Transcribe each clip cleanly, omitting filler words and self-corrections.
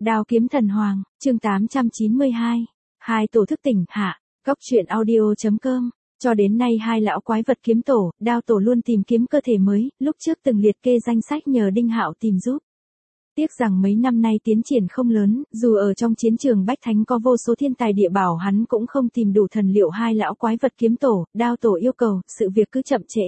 Đao kiếm thần hoàng, chương 892. Hai tổ thức tỉnh hạ, góc truyện audio.com. Cho đến nay hai lão quái vật kiếm tổ, đao tổ luôn tìm kiếm cơ thể mới, lúc trước từng liệt kê danh sách nhờ Đinh Hạo tìm giúp. Tiếc rằng mấy năm nay tiến triển không lớn, dù ở trong chiến trường Bách Thánh có vô số thiên tài địa bảo hắn cũng không tìm đủ thần liệu hai lão quái vật kiếm tổ, đao tổ yêu cầu, sự việc cứ chậm trễ.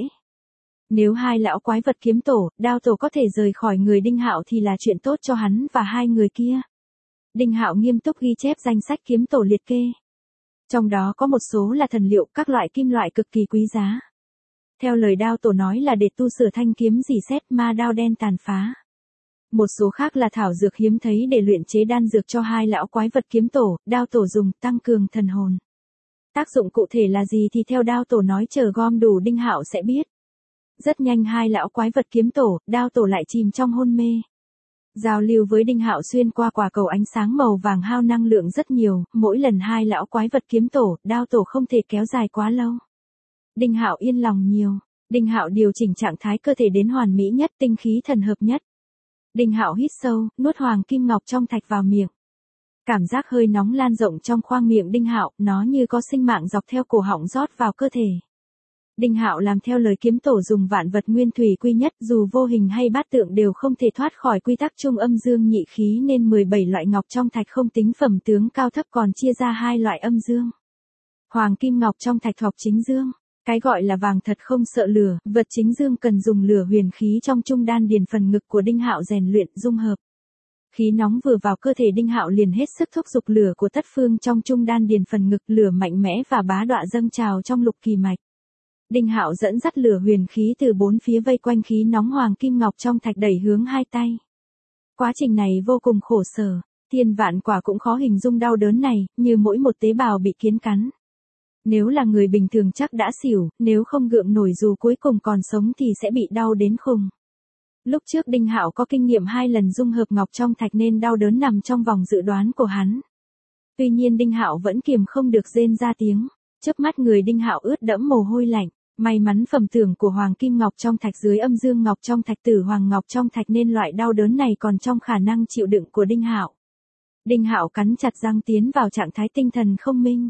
Nếu hai lão quái vật kiếm tổ, đao tổ có thể rời khỏi người Đinh Hạo thì là chuyện tốt cho hắn và hai người kia. Đinh Hạo nghiêm túc ghi chép danh sách kiếm tổ liệt kê. Trong đó có một số là thần liệu, các loại kim loại cực kỳ quý giá. Theo lời đao tổ nói là để tu sửa thanh kiếm rỉ sét ma đao đen tàn phá. Một số khác là thảo dược hiếm thấy để luyện chế đan dược cho hai lão quái vật kiếm tổ, đao tổ dùng tăng cường thần hồn. Tác dụng cụ thể là gì thì theo đao tổ nói chờ gom đủ Đinh Hạo sẽ biết. Rất nhanh hai lão quái vật kiếm tổ, đao tổ lại chìm trong hôn mê. Giao lưu với Đinh Hạo xuyên qua quả cầu ánh sáng màu vàng hao năng lượng rất nhiều, mỗi lần hai lão quái vật kiếm tổ, đao tổ không thể kéo dài quá lâu. Đinh Hạo yên lòng nhiều, Đinh Hạo điều chỉnh trạng thái cơ thể đến hoàn mỹ nhất, tinh khí thần hợp nhất. Đinh Hạo hít sâu, nuốt hoàng kim ngọc trong thạch vào miệng. Cảm giác hơi nóng lan rộng trong khoang miệng Đinh Hạo, nó như có sinh mạng dọc theo cổ họng rót vào cơ thể. Đinh Hạo làm theo lời kiếm tổ dùng vạn vật nguyên thủy quy nhất, dù vô hình hay bát tượng đều không thể thoát khỏi quy tắc trung âm dương nhị khí nên 17 loại ngọc trong thạch không tính phẩm tướng cao thấp còn chia ra hai loại âm dương. Hoàng kim ngọc trong thạch thuộc chính dương, cái gọi là vàng thật không sợ lửa, vật chính dương cần dùng lửa huyền khí trong trung đan điền phần ngực của Đinh Hạo rèn luyện dung hợp. Khí nóng vừa vào cơ thể Đinh Hạo liền hết sức thúc giục lửa của tất phương trong trung đan điền phần ngực, lửa mạnh mẽ và bá đọa dâng trào trong lục kỳ mạch. Đinh Hạo dẫn dắt lửa huyền khí từ bốn phía vây quanh khí nóng hoàng kim ngọc trong thạch đẩy hướng hai tay. Quá trình này vô cùng khổ sở, thiên vạn quả cũng khó hình dung đau đớn này, như mỗi một tế bào bị kiến cắn. Nếu là người bình thường chắc đã xỉu, nếu không gượng nổi dù cuối cùng còn sống thì sẽ bị đau đến khùng. Lúc trước Đinh Hạo có kinh nghiệm 2 lần dung hợp ngọc trong thạch nên đau đớn nằm trong vòng dự đoán của hắn. Tuy nhiên Đinh Hạo vẫn kiềm không được rên ra tiếng, chớp mắt người Đinh Hạo ướt đẫm mồ hôi lạnh. May mắn phẩm tưởng của hoàng kim ngọc trong thạch dưới âm dương ngọc trong thạch tử hoàng ngọc trong thạch nên loại đau đớn này còn trong khả năng chịu đựng của Đinh Hạo. Đinh Hạo cắn chặt răng tiến vào trạng thái tinh thần không minh.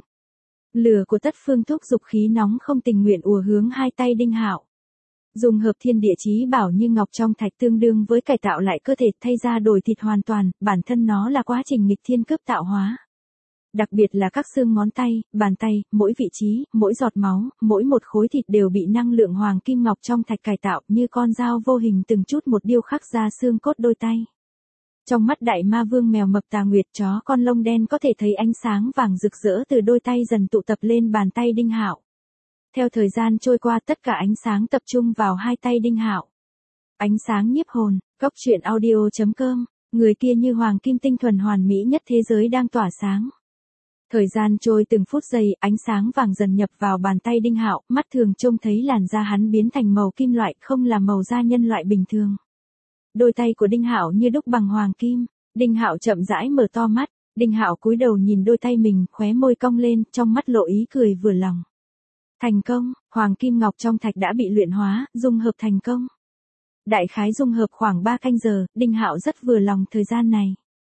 Lửa của tất phương thúc dục khí nóng không tình nguyện ùa hướng hai tay Đinh Hạo. Dùng hợp thiên địa chí bảo như ngọc trong thạch tương đương với cải tạo lại cơ thể thay ra đổi thịt hoàn toàn, bản thân nó là quá trình nghịch thiên cấp tạo hóa. Đặc biệt là các xương ngón tay, bàn tay, mỗi vị trí, mỗi giọt máu, mỗi một khối thịt đều bị năng lượng hoàng kim ngọc trong thạch cải tạo như con dao vô hình từng chút một điêu khắc ra xương cốt đôi tay. Trong mắt đại ma vương mèo mập tà nguyệt chó con lông đen có thể thấy ánh sáng vàng rực rỡ từ đôi tay dần tụ tập lên bàn tay Đinh Hạo. Theo thời gian trôi qua tất cả ánh sáng tập trung vào hai tay Đinh Hạo. Ánh sáng nhiếp hồn, góc truyện audio.com, người kia như hoàng kim tinh thuần hoàn mỹ nhất thế giới đang tỏa sáng. Thời gian trôi từng phút giây, ánh sáng vàng dần nhập vào bàn tay Đinh Hạo, mắt thường trông thấy làn da hắn biến thành màu kim loại, không là màu da nhân loại bình thường. Đôi tay của Đinh Hạo như đúc bằng hoàng kim. Đinh Hạo chậm rãi mở to mắt, Đinh Hạo cúi đầu nhìn đôi tay mình, khóe môi cong lên, trong mắt lộ ý cười vừa lòng. Thành công, hoàng kim ngọc trong thạch đã bị luyện hóa, dung hợp thành công. Đại khái dung hợp khoảng 3 canh giờ, Đinh Hạo rất vừa lòng thời gian này.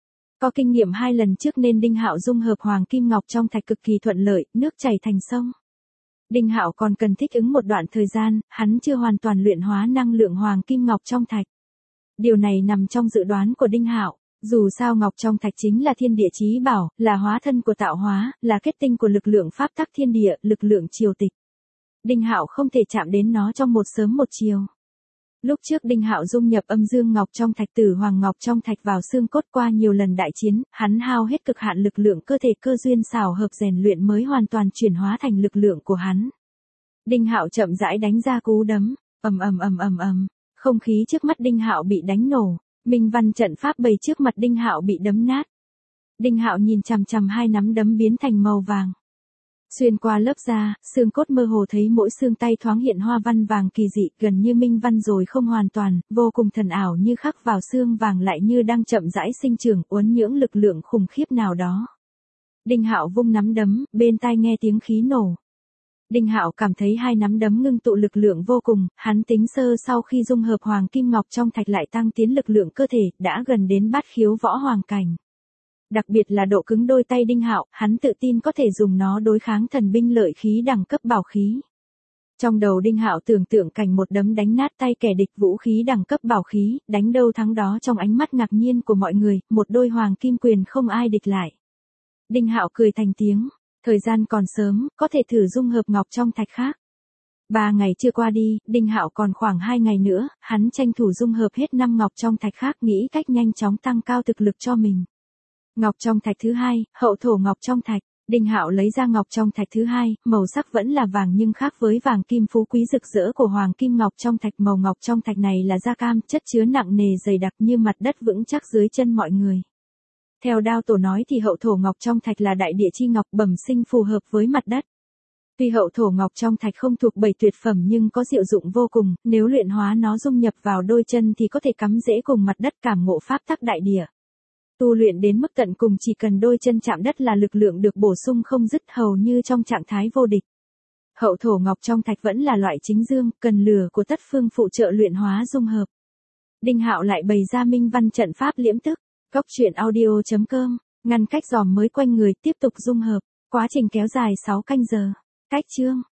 Có kinh nghiệm 2 lần trước nên Đinh Hạo dung hợp hoàng kim ngọc trong thạch cực kỳ thuận lợi, nước chảy thành sông. Đinh Hạo còn cần thích ứng một đoạn thời gian, hắn chưa hoàn toàn luyện hóa năng lượng hoàng kim ngọc trong thạch. Điều này nằm trong dự đoán của Đinh Hạo, dù sao ngọc trong thạch chính là thiên địa chí bảo, là hóa thân của tạo hóa, là kết tinh của lực lượng pháp tắc thiên địa, lực lượng triều tịch. Đinh Hạo không thể chạm đến nó trong một sớm một chiều. Lúc trước Đinh Hạo dung nhập âm dương ngọc trong thạch tử hoàng ngọc trong thạch vào xương cốt qua nhiều lần đại chiến, hắn hao hết cực hạn lực lượng cơ thể cơ duyên xảo hợp rèn luyện mới hoàn toàn chuyển hóa thành lực lượng của hắn. Đinh Hạo chậm rãi đánh ra cú đấm, ầm ầm ầm ầm ầm, không khí trước mắt Đinh Hạo bị đánh nổ, minh văn trận pháp bày trước mặt Đinh Hạo bị đấm nát. Đinh Hạo nhìn chằm chằm hai nắm đấm biến thành màu vàng. Xuyên qua lớp da, xương cốt mơ hồ thấy mỗi xương tay thoáng hiện hoa văn vàng kỳ dị, gần như minh văn rồi không hoàn toàn, vô cùng thần ảo như khắc vào xương vàng lại như đang chậm rãi sinh trưởng, uốn nhưỡng lực lượng khủng khiếp nào đó. Đinh Hạo vung nắm đấm, bên tai nghe tiếng khí nổ. Đinh Hạo cảm thấy hai nắm đấm ngưng tụ lực lượng vô cùng, hắn tính sơ sau khi dung hợp hoàng kim ngọc trong thạch lại tăng tiến lực lượng cơ thể, đã gần đến bát khiếu võ hoàng cảnh. Đặc biệt là độ cứng đôi tay Đinh Hạo, hắn tự tin có thể dùng nó đối kháng thần binh lợi khí đẳng cấp bảo khí. Trong đầu Đinh Hạo tưởng tượng cảnh một đấm đánh nát tay kẻ địch vũ khí đẳng cấp bảo khí, đánh đâu thắng đó trong ánh mắt ngạc nhiên của mọi người, một đôi hoàng kim quyền không ai địch lại. Đinh Hạo cười thành tiếng, thời gian còn sớm, có thể thử dung hợp ngọc trong thạch khác. 3 ngày chưa qua đi, Đinh Hạo còn khoảng 2 ngày nữa, hắn tranh thủ dung hợp hết 5 ngọc trong thạch khác, nghĩ cách nhanh chóng tăng cao thực lực cho mình. Ngọc trong thạch thứ 2, hậu thổ ngọc trong thạch. Đinh Hạo lấy ra ngọc trong thạch thứ 2, màu sắc vẫn là vàng nhưng khác với vàng kim phú quý rực rỡ của hoàng kim ngọc trong thạch. Màu ngọc trong thạch này là da cam, chất chứa nặng nề dày đặc như mặt đất vững chắc dưới chân mọi người. Theo đao tổ nói thì hậu thổ ngọc trong thạch là đại địa chi ngọc bẩm sinh phù hợp với mặt đất. Tuy hậu thổ ngọc trong thạch không thuộc 7 tuyệt phẩm nhưng có diệu dụng vô cùng, nếu luyện hóa nó dung nhập vào đôi chân thì có thể cắm rễ cùng mặt đất cảm ngộ pháp tắc đại địa. Tu luyện đến mức tận cùng chỉ cần đôi chân chạm đất là lực lượng được bổ sung không dứt hầu như trong trạng thái vô địch. Hậu thổ ngọc trong thạch vẫn là loại chính dương, cần lửa của tất phương phụ trợ luyện hóa dung hợp. Đinh Hạo lại bày ra minh văn trận pháp liễm tức. Góc truyện audio.com, ngăn cách giòm mới quanh người tiếp tục dung hợp. Quá trình kéo dài 6 canh giờ. Cách chương